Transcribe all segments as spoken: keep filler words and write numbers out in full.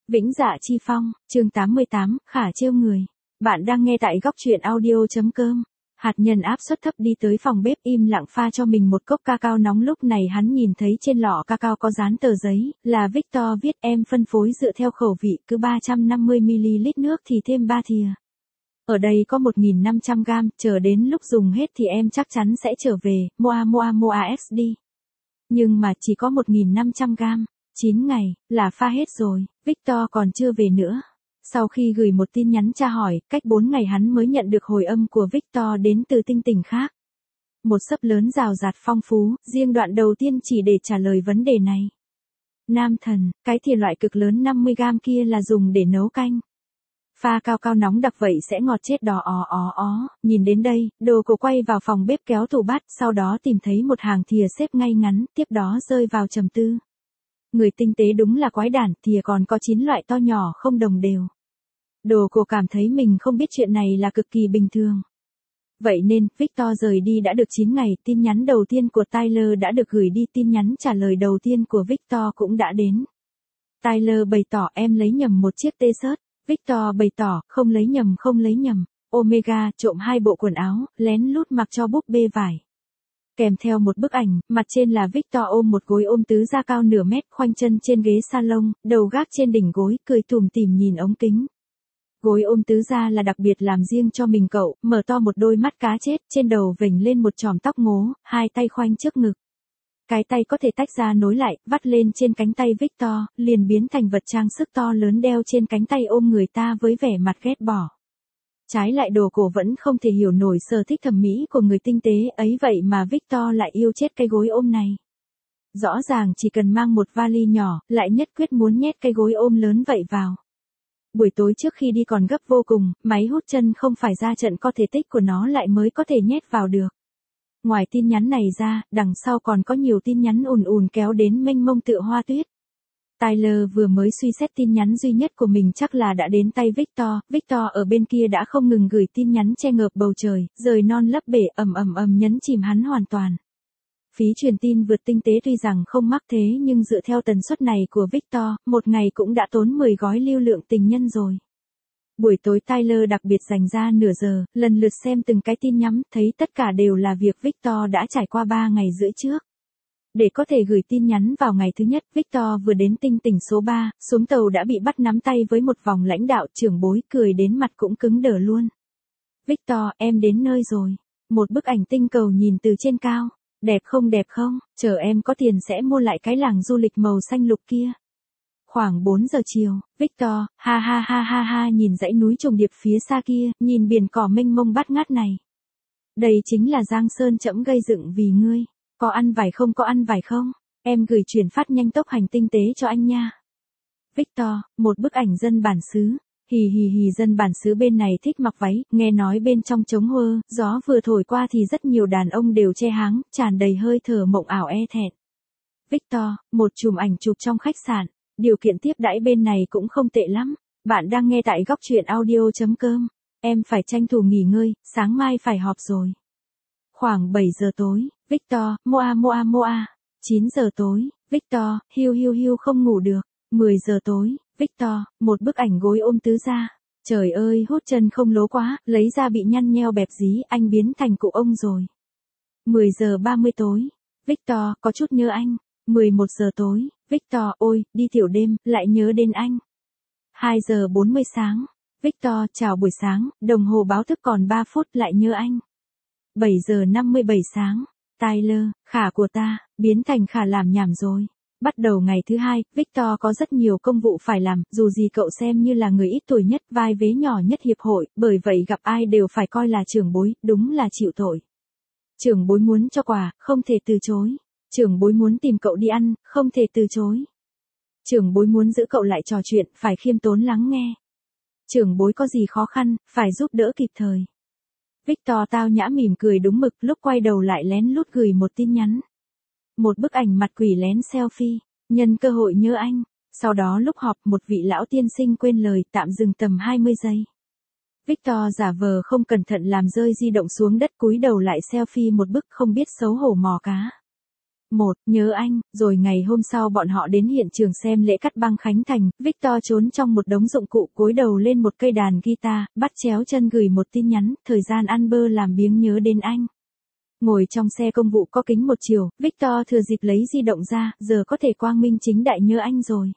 Vĩnh Dạ Chi Phong, chương tám mươi tám, Khả trêu người. Bạn đang nghe tại góc truyện audio.com. Hạt nhân áp suất thấp đi tới phòng bếp im lặng pha cho mình một cốc cacao nóng, lúc này hắn nhìn thấy trên lọ cacao có dán tờ giấy, là Victor viết em phân phối dựa theo khẩu vị, cứ ba trăm năm mươi mi li lít nước thì thêm ba thìa. Ở đây có một nghìn năm trăm gam, chờ đến lúc dùng hết thì em chắc chắn sẽ trở về, moa moa moa x đi. Nhưng mà chỉ có một nghìn năm trăm gam. chín ngày, là pha hết rồi, Victor còn chưa về nữa. Sau khi gửi một tin nhắn tra hỏi, cách bốn ngày hắn mới nhận được hồi âm của Victor đến từ tinh tỉnh khác. Một xấp lớn rào rạt phong phú, riêng đoạn đầu tiên chỉ để trả lời vấn đề này. Nam thần, cái thìa loại cực lớn năm mươi gam kia là dùng để nấu canh. Pha cao cao nóng đặc vậy sẽ ngọt chết đỏ ó ó ó. Nhìn đến đây, Đồ Cổ quay vào phòng bếp kéo tủ bát, sau đó tìm thấy một hàng thìa xếp ngay ngắn, tiếp đó rơi vào trầm tư. Người tinh tế đúng là quái đản, thìa còn có chín loại to nhỏ không đồng đều. Đồ Cổ cảm thấy mình không biết chuyện này là cực kỳ bình thường. Vậy nên, Victor rời đi đã được chín ngày, tin nhắn đầu tiên của Tyler đã được gửi đi, tin nhắn trả lời đầu tiên của Victor cũng đã đến. Tyler bày tỏ em lấy nhầm một chiếc t-shirt. Victor bày tỏ, không lấy nhầm không lấy nhầm. Omega, trộm hai bộ quần áo, lén lút mặc cho búp bê vải. Kèm theo một bức ảnh, mặt trên là Victor ôm một gối ôm tứ da cao nửa mét, khoanh chân trên ghế salon, đầu gác trên đỉnh gối, cười tủm tỉm nhìn ống kính. Gối ôm tứ da là đặc biệt làm riêng cho mình cậu, mở to một đôi mắt cá chết, trên đầu vểnh lên một chòm tóc ngố, hai tay khoanh trước ngực. Cái tay có thể tách ra nối lại, vắt lên trên cánh tay Victor, liền biến thành vật trang sức to lớn đeo trên cánh tay ôm người ta với vẻ mặt ghét bỏ. Trái lại Đồ Cổ vẫn không thể hiểu nổi sở thích thẩm mỹ của người tinh tế ấy, vậy mà Victor lại yêu chết cái gối ôm này. Rõ ràng chỉ cần mang một vali nhỏ, lại nhất quyết muốn nhét cái gối ôm lớn vậy vào. Buổi tối trước khi đi còn gấp vô cùng, máy hút chân không phải ra trận có thể tích của nó lại mới có thể nhét vào được. Ngoài tin nhắn này ra, đằng sau còn có nhiều tin nhắn ùn ùn kéo đến mênh mông tựa hoa tuyết. Tyler vừa mới suy xét tin nhắn duy nhất của mình chắc là đã đến tay Victor, Victor ở bên kia đã không ngừng gửi tin nhắn che ngợp bầu trời, rời non lấp bể, ầm ầm ầm nhấn chìm hắn hoàn toàn. Phí truyền tin vượt tinh tế tuy rằng không mắc thế nhưng dựa theo tần suất này của Victor, một ngày cũng đã tốn mười gói lưu lượng tình nhân rồi. Buổi tối Tyler đặc biệt dành ra nửa giờ, lần lượt xem từng cái tin nhắn, thấy tất cả đều là việc Victor đã trải qua ba ngày rưỡi trước. Để có thể gửi tin nhắn vào ngày thứ nhất, Victor vừa đến tinh tỉnh số ba, xuống tàu đã bị bắt nắm tay với một vòng lãnh đạo trưởng bối, cười đến mặt cũng cứng đờ luôn. Victor, em đến nơi rồi. Một bức ảnh tinh cầu nhìn từ trên cao. Đẹp không đẹp không, chờ em có tiền sẽ mua lại cái làng du lịch màu xanh lục kia. Khoảng bốn giờ chiều, Victor, ha ha ha ha ha nhìn dãy núi trùng điệp phía xa kia, nhìn biển cỏ mênh mông bát ngát này. Đây chính là Giang Sơn trẫm gây dựng vì ngươi. Có ăn vải không có ăn vải không? Em gửi chuyển phát nhanh tốc hành tinh tế cho anh nha. Victor, một bức ảnh dân bản xứ. Hì hì hì dân bản xứ bên này thích mặc váy, nghe nói bên trong trống hơ, gió vừa thổi qua thì rất nhiều đàn ông đều che háng, tràn đầy hơi thở mộng ảo e thẹn. Victor, một chùm ảnh chụp trong khách sạn, điều kiện tiếp đãi bên này cũng không tệ lắm. Bạn đang nghe tại góc truyện audio.com. Em phải tranh thủ nghỉ ngơi, sáng mai phải họp rồi. Khoảng bảy giờ tối, Victor, moa moa moa. chín giờ tối, Victor, hiu hiu hiu không ngủ được. mười giờ tối, Victor, một bức ảnh gối ôm tứ gia. Trời ơi, hút chân không lố quá, lấy ra bị nhăn nheo bẹp dí, anh biến thành cụ ông rồi. mười giờ ba mươi tối, Victor, có chút nhớ anh. mười một giờ tối, Victor, ôi, đi tiểu đêm, lại nhớ đến anh. hai giờ bốn mươi sáng, Victor, chào buổi sáng, đồng hồ báo thức còn ba phút, lại nhớ anh. bảy giờ năm mươi bảy sáng, Tyler, Khả của ta, biến thành Khả làm nhảm rồi. Bắt đầu ngày thứ hai, Victor có rất nhiều công vụ phải làm, dù gì cậu xem như là người ít tuổi nhất, vai vế nhỏ nhất hiệp hội, bởi vậy gặp ai đều phải coi là trưởng bối, đúng là chịu tội. Trưởng bối muốn cho quà, không thể từ chối. Trưởng bối muốn tìm cậu đi ăn, không thể từ chối. Trưởng bối muốn giữ cậu lại trò chuyện, phải khiêm tốn lắng nghe. Trưởng bối có gì khó khăn, phải giúp đỡ kịp thời. Victor tao nhã mỉm cười đúng mực, lúc quay đầu lại lén lút gửi một tin nhắn. Một bức ảnh mặt quỷ lén selfie, nhân cơ hội nhớ anh. Sau đó lúc họp một vị lão tiên sinh quên lời, tạm dừng tầm hai mươi giây. Victor giả vờ không cẩn thận làm rơi di động xuống đất, cúi đầu lại selfie một bức, không biết xấu hổ mò cá. một, nhớ anh, rồi ngày hôm sau bọn họ đến hiện trường xem lễ cắt băng khánh thành, Victor trốn trong một đống dụng cụ cúi đầu lên một cây đàn guitar, bắt chéo chân gửi một tin nhắn, thời gian ăn bơ làm biếng nhớ đến anh. Ngồi trong xe công vụ có kính một chiều, Victor thừa dịp lấy di động ra, giờ có thể quang minh chính đại nhớ anh rồi.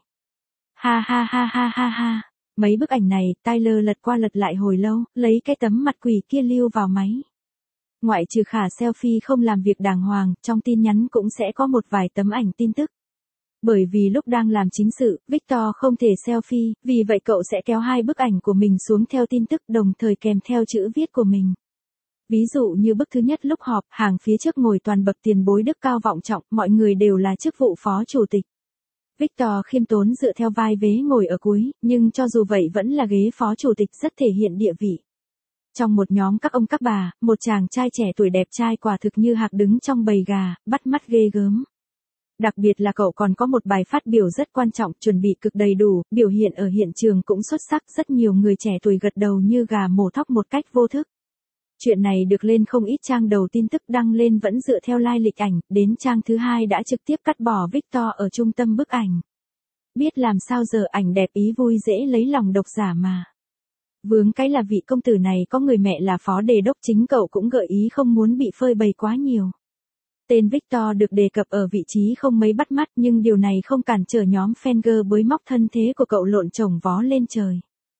Ha ha ha ha ha ha. Mấy bức ảnh này, Tyler lật qua lật lại hồi lâu, lấy cái tấm mặt quỷ kia lưu vào máy. Ngoại trừ khả selfie không làm việc đàng hoàng, trong tin nhắn cũng sẽ có một vài tấm ảnh tin tức. Bởi vì lúc đang làm chính sự, Victor không thể selfie, vì vậy cậu sẽ kéo hai bức ảnh của mình xuống theo tin tức đồng thời kèm theo chữ viết của mình. Ví dụ như bức thứ nhất lúc họp, hàng phía trước ngồi toàn bậc tiền bối đức cao vọng trọng, mọi người đều là chức vụ phó chủ tịch. Victor khiêm tốn dựa theo vai vế ngồi ở cuối, nhưng cho dù vậy vẫn là ghế phó chủ tịch rất thể hiện địa vị. Trong một nhóm các ông các bà, một chàng trai trẻ tuổi đẹp trai quả thực như hạc đứng trong bầy gà, bắt mắt ghê gớm. Đặc biệt là cậu còn có một bài phát biểu rất quan trọng, chuẩn bị cực đầy đủ, biểu hiện ở hiện trường cũng xuất sắc, rất nhiều người trẻ tuổi gật đầu như gà mổ thóc một cách vô thức. Chuyện này được lên không ít trang đầu tin tức đăng lên vẫn dựa theo lai lịch ảnh, đến trang thứ hai đã trực tiếp cắt bỏ Victor ở trung tâm bức ảnh. Biết làm sao giờ, ảnh đẹp ý vui dễ lấy lòng độc giả mà. Vướng cái là vị công tử này có người mẹ là phó đề đốc, chính cậu cũng gợi ý không muốn bị phơi bày quá nhiều. Tên Victor được đề cập ở vị trí không mấy bắt mắt, nhưng điều này không cản trở nhóm fan bới móc thân thế của cậu lộn chồng vó lên trời.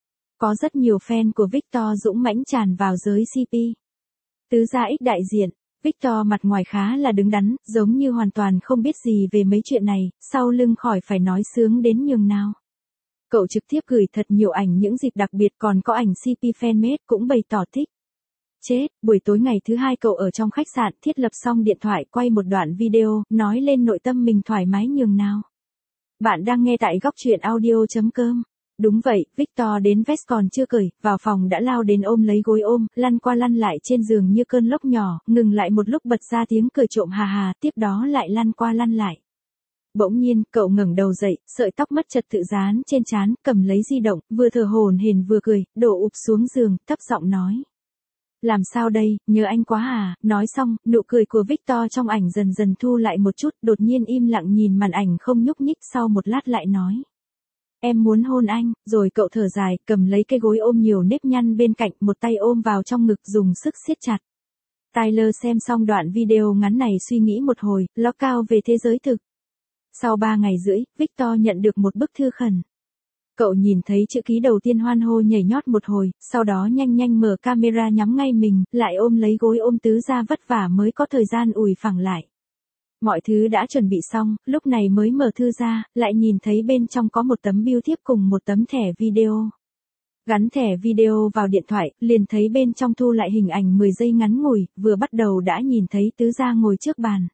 Có rất nhiều fan của Victor dũng mãnh tràn vào giới xê pê. Tứ gia ích đại diện, Victor mặt ngoài khá là đứng đắn, giống như hoàn toàn không biết gì về mấy chuyện này, sau lưng khỏi phải nói sướng đến nhường nào. Cậu trực tiếp gửi thật nhiều ảnh những dịp đặc biệt, còn có ảnh xê pê fanmade cũng bày tỏ thích. Chết, buổi tối ngày thứ hai cậu ở trong khách sạn thiết lập xong điện thoại quay một đoạn video, nói lên nội tâm mình thoải mái nhường nào. Bạn đang nghe tại góc truyện audio chấm com. Đúng vậy, Victor đến vest còn chưa cởi, vào phòng đã lao đến ôm lấy gối ôm, lăn qua lăn lại trên giường như cơn lốc nhỏ, ngừng lại một lúc bật ra tiếng cười trộm hà hà, tiếp đó lại lăn qua lăn lại. Bỗng nhiên, cậu ngẩng đầu dậy, sợi tóc mất trật tự dán trên trán, cầm lấy di động, vừa thở hổn hển vừa cười, đổ ụp xuống giường, thấp giọng nói. Làm sao đây, nhớ anh quá à, nói xong, nụ cười của Victor trong ảnh dần dần thu lại một chút, đột nhiên im lặng nhìn màn ảnh không nhúc nhích, sau một lát lại nói. Em muốn hôn anh, rồi cậu thở dài, cầm lấy cái gối ôm nhiều nếp nhăn bên cạnh, một tay ôm vào trong ngực dùng sức siết chặt. Tyler xem xong đoạn video ngắn này suy nghĩ một hồi, ló cao về thế giới thực. Sau ba ngày rưỡi, Victor nhận được một bức thư khẩn. Cậu nhìn thấy chữ ký đầu tiên hoan hô nhảy nhót một hồi, sau đó nhanh nhanh mở camera nhắm ngay mình, lại ôm lấy gối ôm tứ gia vất vả mới có thời gian ủi phẳng lại. Mọi thứ đã chuẩn bị xong, lúc này mới mở thư ra, lại nhìn thấy bên trong có một tấm bưu thiếp cùng một tấm thẻ video. Gắn thẻ video vào điện thoại, liền thấy bên trong thu lại hình ảnh mười giây ngắn ngủi, vừa bắt đầu đã nhìn thấy tứ gia ngồi trước bàn.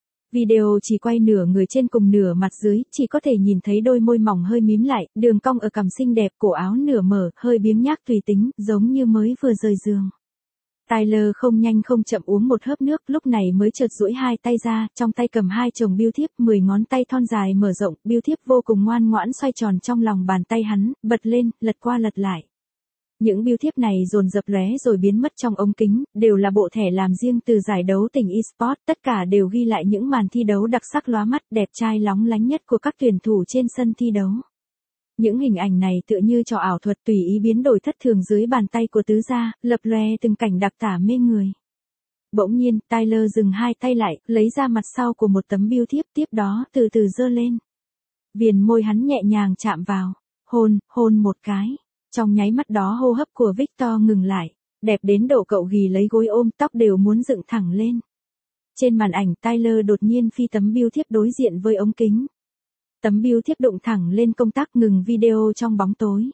Video chỉ quay nửa người trên cùng nửa mặt dưới, chỉ có thể nhìn thấy đôi môi mỏng hơi mím lại, đường cong ở cằm xinh đẹp, cổ áo nửa mở, hơi biếng nhác tùy tính, giống như mới vừa rời giường. Tyler không nhanh không chậm uống một hớp nước, lúc này mới chợt duỗi hai tay ra, trong tay cầm hai chồng bưu thiếp, mười ngón tay thon dài mở rộng, bưu thiếp vô cùng ngoan ngoãn xoay tròn trong lòng bàn tay hắn, bật lên, lật qua lật lại. Những bưu thiếp này dồn dập lóe rồi biến mất trong ống kính, đều là bộ thẻ làm riêng từ giải đấu tỉnh eSports, tất cả đều ghi lại những màn thi đấu đặc sắc lóa mắt, đẹp trai lóng lánh nhất của các tuyển thủ trên sân thi đấu. Những hình ảnh này tựa như trò ảo thuật tùy ý biến đổi thất thường dưới bàn tay của tứ gia, lập lòe từng cảnh đặc tả mê người. Bỗng nhiên, Tyler dừng hai tay lại, lấy ra mặt sau của một tấm bưu thiếp, tiếp đó từ từ giơ lên. Viền môi hắn nhẹ nhàng chạm vào, hôn, hôn một cái. Trong nháy mắt đó hô hấp của Victor ngừng lại, đẹp đến độ cậu ghì lấy gối ôm, tóc đều muốn dựng thẳng lên. Trên màn ảnh, Tyler đột nhiên phi tấm bưu thiếp đối diện với ống kính. Tấm bưu thiếp đụng thẳng lên công tắc ngừng video trong bóng tối.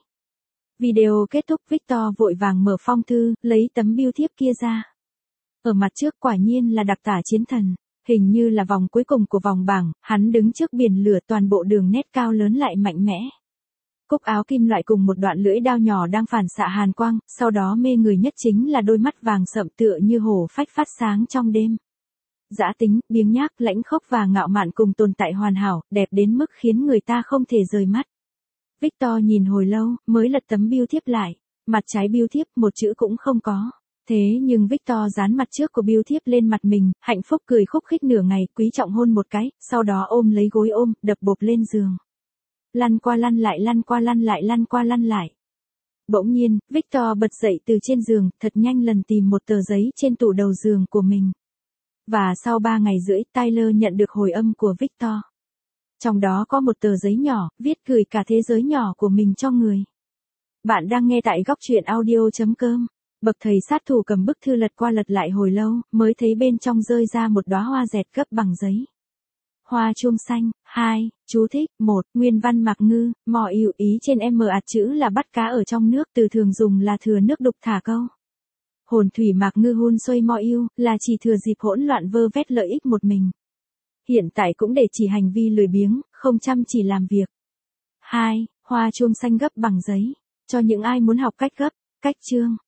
Video kết thúc, Victor vội vàng mở phong thư, lấy tấm bưu thiếp kia ra. Ở mặt trước quả nhiên là đặc tả chiến thần, hình như là vòng cuối cùng của vòng bảng, hắn đứng trước biển lửa, toàn bộ đường nét cao lớn lại mạnh mẽ. Cúc áo kim loại cùng một đoạn lưỡi dao nhỏ đang phản xạ hàn quang, sau đó mê người nhất chính là đôi mắt vàng sậm tựa như hổ phách phát sáng trong đêm. Dã tính, biếng nhác, lãnh khốc và ngạo mạn cùng tồn tại hoàn hảo, đẹp đến mức khiến người ta không thể rời mắt. Victor nhìn hồi lâu, mới lật tấm bưu thiếp lại, mặt trái bưu thiếp một chữ cũng không có. Thế nhưng Victor dán mặt trước của Bill thiếp lên mặt mình, hạnh phúc cười khúc khích nửa ngày, quý trọng hôn một cái, sau đó ôm lấy gối ôm, đập bộp lên giường. Lăn qua lăn lại lăn qua lăn lại lăn qua lăn lại. Bỗng nhiên, Victor bật dậy từ trên giường, thật nhanh lần tìm một tờ giấy trên tủ đầu giường của mình. Và sau ba ngày rưỡi, Tyler nhận được hồi âm của Victor. Trong đó có một tờ giấy nhỏ, viết gửi cả thế giới nhỏ của mình cho người. Bạn đang nghe tại góc truyện audio chấm com. Bậc thầy sát thủ cầm bức thư lật qua lật lại hồi lâu, mới thấy bên trong rơi ra một đóa hoa dẹt gấp bằng giấy. Hoa chuông xanh. Hai. Chú thích. Một. Nguyên văn Mạc Ngư, mò ỉu ý trên M ạt chữ là bắt cá ở trong nước, từ thường dùng là thừa nước đục thả câu. Hồn thủy Mạc Ngư hun xuôi mò yêu, là chỉ thừa dịp hỗn loạn vơ vét lợi ích một mình. Hiện tại cũng để chỉ hành vi lười biếng, không chăm chỉ làm việc. Hai. Hoa chuông xanh gấp bằng giấy. Cho những ai muốn học cách gấp, cách chương.